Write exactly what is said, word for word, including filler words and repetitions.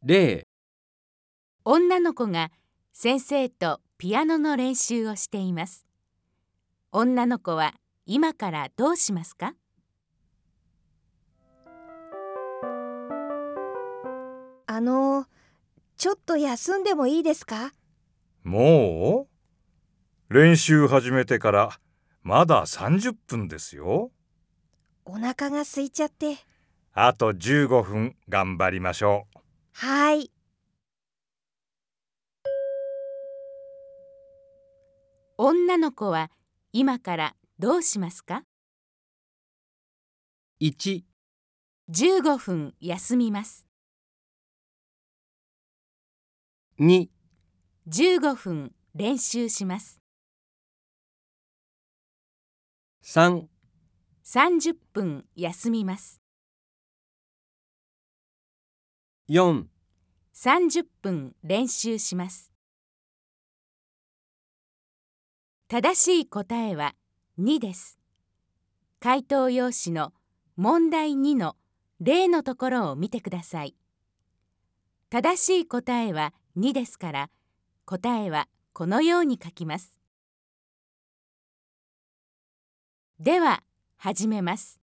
例、 女の子が先生とピアノの練習をしています。女の子は今からどうしますか？ あの、ちょっと休んでもいいですか？ もう練習始めてからまださんじゅっぷんですよ。 お腹が空いちゃって。 あとじゅうごふん頑張りましょう。 はい。 女の子は今からどうしますか？ いち、 じゅうごふん休みます。 に、 じゅうごふん練習します。 さん、 さんじゅっぷん休みます。 よん、 さんじゅっぷん練習します。正しい答えはにです。回答用紙の問題にの例のところを見てください。正しい答えはにですから、答えはこのように書きます。では、始めます。